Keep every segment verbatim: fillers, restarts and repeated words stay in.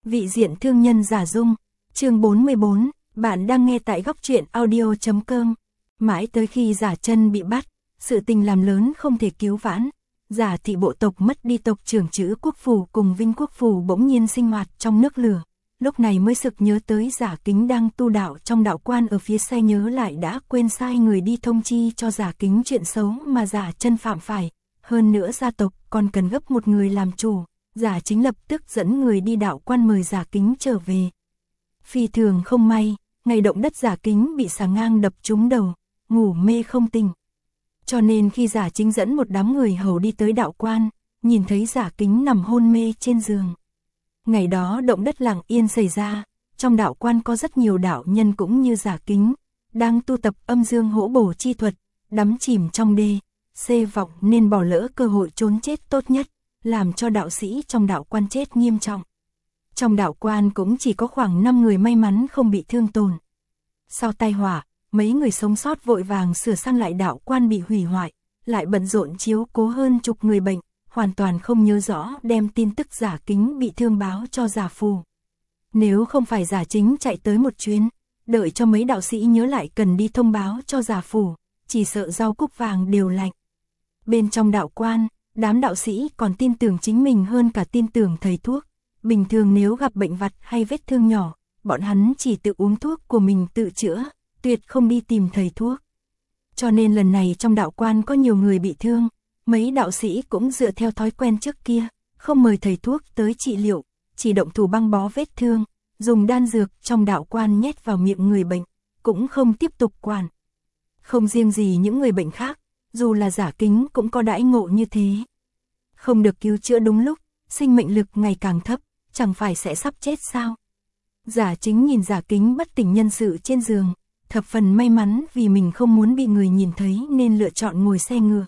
Vị diện thương nhân giả dung, chương bốn mươi bốn, bạn đang nghe tại góc truyện audio chấm com. Mãi tới khi Giả Chân bị bắt, sự tình làm lớn không thể cứu vãn. Giả thị bộ tộc mất đi tộc trưởng Trữ Quốc Phủ cùng Vinh Quốc Phủ bỗng nhiên sinh hoạt trong nước lửa. Lúc này mới sực nhớ tới Giả Kính đang tu đạo trong đạo quan ở phía xe, nhớ lại đã quên sai người đi thông chi cho Giả Kính chuyện xấu mà Giả Chân phạm phải. Hơn nữa gia tộc còn cần gấp một người làm chủ. Giả Chính lập tức dẫn người đi đạo quan mời Giả Kính trở về. Phi thường không may, ngày động đất Giả Kính bị xà ngang đập trúng đầu, ngủ mê không tỉnh. Cho nên khi Giả Chính dẫn một đám người hầu đi tới đạo quan, nhìn thấy Giả Kính nằm hôn mê trên giường. Ngày đó động đất lặng yên xảy ra, trong đạo quan có rất nhiều đạo nhân cũng như Giả Kính, đang tu tập âm dương hỗ bổ chi thuật, đắm chìm trong đê, xê vọng nên bỏ lỡ cơ hội trốn chết tốt nhất, làm cho đạo sĩ trong đạo quan chết nghiêm trọng. Trong đạo quan cũng chỉ có khoảng năm người may mắn không bị thương tổn. Sau tai họa, mấy người sống sót vội vàng sửa sang lại đạo quan bị hủy hoại, lại bận rộn chiếu cố hơn chục người bệnh, hoàn toàn không nhớ rõ đem tin tức Giả Kính bị thương báo cho Giả Phù. Nếu không phải Giả Chính chạy tới một chuyến, đợi cho mấy đạo sĩ nhớ lại cần đi thông báo cho Giả Phù, chỉ sợ rau cúc vàng đều lạnh. Bên trong đạo quan, đám đạo sĩ còn tin tưởng chính mình hơn cả tin tưởng thầy thuốc. Bình thường nếu gặp bệnh vặt hay vết thương nhỏ, bọn hắn chỉ tự uống thuốc của mình tự chữa, tuyệt không đi tìm thầy thuốc. Cho nên lần này trong đạo quan có nhiều người bị thương, mấy đạo sĩ cũng dựa theo thói quen trước kia, không mời thầy thuốc tới trị liệu, chỉ động thủ băng bó vết thương, dùng đan dược trong đạo quan nhét vào miệng người bệnh, cũng không tiếp tục quản. Không riêng gì những người bệnh khác, dù là Giả Kính cũng có đãi ngộ như thế. Không được cứu chữa đúng lúc, sinh mệnh lực ngày càng thấp, chẳng phải sẽ sắp chết sao? Giả Chính nhìn Giả Kính bất tỉnh nhân sự trên giường, thập phần may mắn vì mình không muốn bị người nhìn thấy nên lựa chọn ngồi xe ngựa.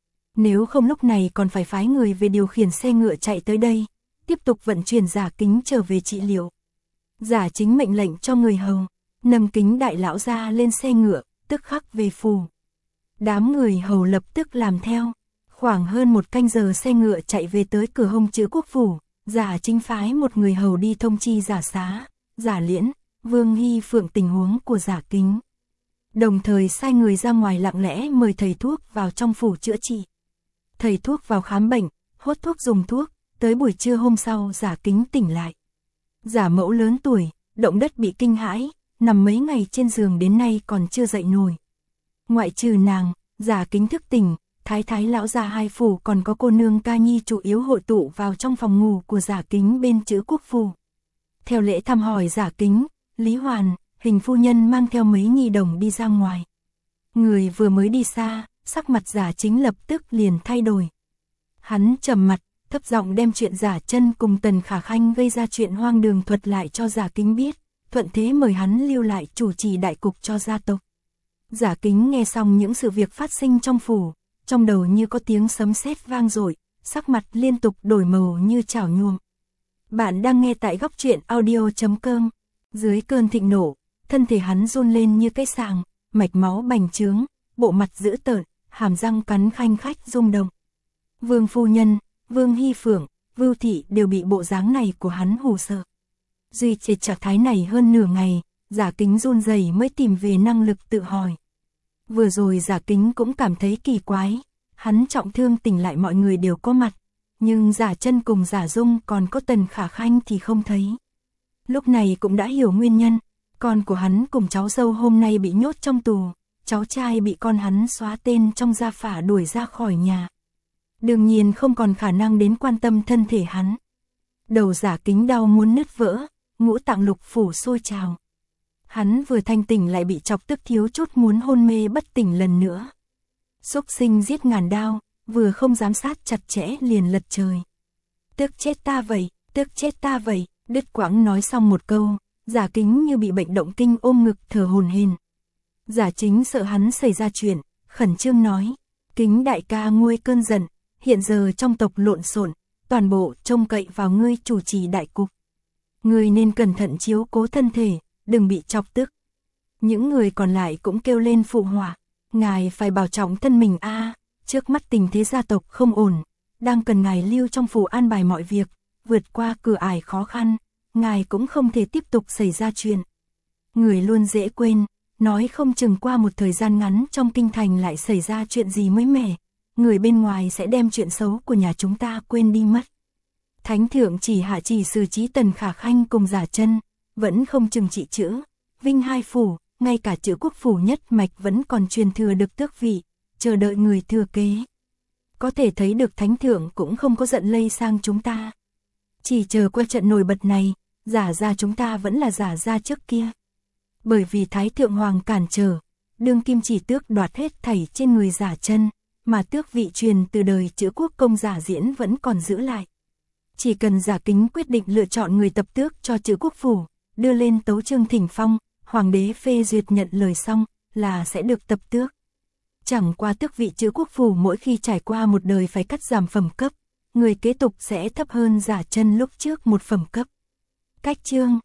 Nếu không lúc này còn phải phái người về điều khiển xe ngựa chạy tới đây, tiếp tục vận chuyển Giả Kính trở về trị liệu. Giả Chính mệnh lệnh cho người hầu, nâng Kính đại lão ra lên xe ngựa, tức khắc về phủ. Đám người hầu lập tức làm theo. Khoảng hơn một canh giờ xe ngựa chạy về tới cửa hông Trữ Quốc Phủ, Giả Chính phái một người hầu đi thông chi Giả Xá, Giả Liễn, Vương Hy Phượng tình huống của Giả Kính. Đồng thời sai người ra ngoài lặng lẽ mời thầy thuốc vào trong phủ chữa trị. Thầy thuốc vào khám bệnh, hốt thuốc dùng thuốc, tới buổi trưa hôm sau Giả Kính tỉnh lại. Giả mẫu lớn tuổi, động đất bị kinh hãi, nằm mấy ngày trên giường đến nay còn chưa dậy nổi. Ngoại trừ nàng, Giả Kính thức tỉnh, Thái thái lão già hai phủ còn có cô nương Ca Nhi chủ yếu hội tụ vào trong phòng ngủ của Giả Kính bên Trữ Quốc Phủ. Theo lễ thăm hỏi Giả Kính, Lý Hoàn, Hình phu nhân mang theo mấy nhi đồng đi ra ngoài. Người vừa mới đi xa, sắc mặt Giả Chính lập tức liền thay đổi. Hắn trầm mặt, thấp giọng đem chuyện Giả Chân cùng Tần Khả Khanh gây ra chuyện hoang đường thuật lại cho Giả Kính biết, thuận thế mời hắn lưu lại chủ trì đại cục cho gia tộc. Giả Kính nghe xong những sự việc phát sinh trong phủ, trong đầu như có tiếng sấm sét vang dội, sắc mặt liên tục đổi màu như chảo nhuộm. Bạn đang nghe tại góc truyện audio chấm com. Dưới cơn thịnh nộ, thân thể hắn run lên như cái sàng, mạch máu bành trướng, bộ mặt dữ tợn, hàm răng cắn khanh khách rung động. Vương phu nhân, Vương Hy Phượng, Vưu thị đều bị bộ dáng này của hắn hù sợ. Duy trì trạng thái này hơn nửa ngày, Giả Kính run rẩy mới tìm về năng lực tự hỏi. Vừa rồi Giả Kính cũng cảm thấy kỳ quái, hắn trọng thương tỉnh lại mọi người đều có mặt, nhưng Giả Chân cùng Giả Dung còn có Tần Khả Khanh thì không thấy. Lúc này cũng đã hiểu nguyên nhân, con của hắn cùng cháu dâu hôm nay bị nhốt trong tù, cháu trai bị con hắn xóa tên trong gia phả đuổi ra khỏi nhà. Đương nhiên không còn khả năng đến quan tâm thân thể hắn. Đầu Giả Kính đau muốn nứt vỡ, ngũ tạng lục phủ sôi trào. Hắn vừa thanh tỉnh lại bị chọc tức thiếu chút muốn hôn mê bất tỉnh lần nữa. Xúc sinh giết ngàn đao, vừa không giám sát chặt chẽ liền lật trời. Tức chết ta vậy, tức chết ta vậy, đứt quãng nói xong một câu, Giả Kính như bị bệnh động kinh ôm ngực thở hổn hển. Giả Chính sợ hắn xảy ra chuyện, khẩn trương nói, Kính đại ca nguôi cơn giận, hiện giờ trong tộc lộn xộn, toàn bộ trông cậy vào ngươi chủ trì đại cục. Ngươi nên cẩn thận chiếu cố thân thể, đừng bị chọc tức. Những người còn lại cũng kêu lên phụ họa, ngài phải bảo trọng thân mình a, trước mắt tình thế gia tộc không ổn, đang cần ngài lưu trong phủ an bài mọi việc, vượt qua cửa ải khó khăn, ngài cũng không thể tiếp tục xảy ra chuyện. Người luôn dễ quên, nói không chừng qua một thời gian ngắn trong kinh thành lại xảy ra chuyện gì mới mẻ, người bên ngoài sẽ đem chuyện xấu của nhà chúng ta quên đi mất. Thánh thượng chỉ hạ chỉ xử trí Tần Khả Khanh cùng Giả Chân, vẫn không chừng trị chữ, vinh hai phủ, ngay cả chữ quốc phủ nhất mạch vẫn còn truyền thừa được tước vị, chờ đợi người thừa kế. Có thể thấy được thánh thượng cũng không có giận lây sang chúng ta. Chỉ chờ qua trận nổi bật này, Giả gia chúng ta vẫn là Giả gia trước kia. Bởi vì Thái Thượng Hoàng cản trở, đương kim chỉ tước đoạt hết thảy trên người Giả Chân, mà tước vị truyền từ đời chữ quốc công Giả Diễn vẫn còn giữ lại. Chỉ cần Giả Kính quyết định lựa chọn người tập tước cho chữ quốc phủ, đưa lên tấu chương thỉnh phong, hoàng đế phê duyệt nhận lời xong, là sẽ được tập tước. Chẳng qua tước vị chữ quốc phủ mỗi khi trải qua một đời phải cắt giảm phẩm cấp, người kế tục sẽ thấp hơn Giả Chân lúc trước một phẩm cấp. Cách chương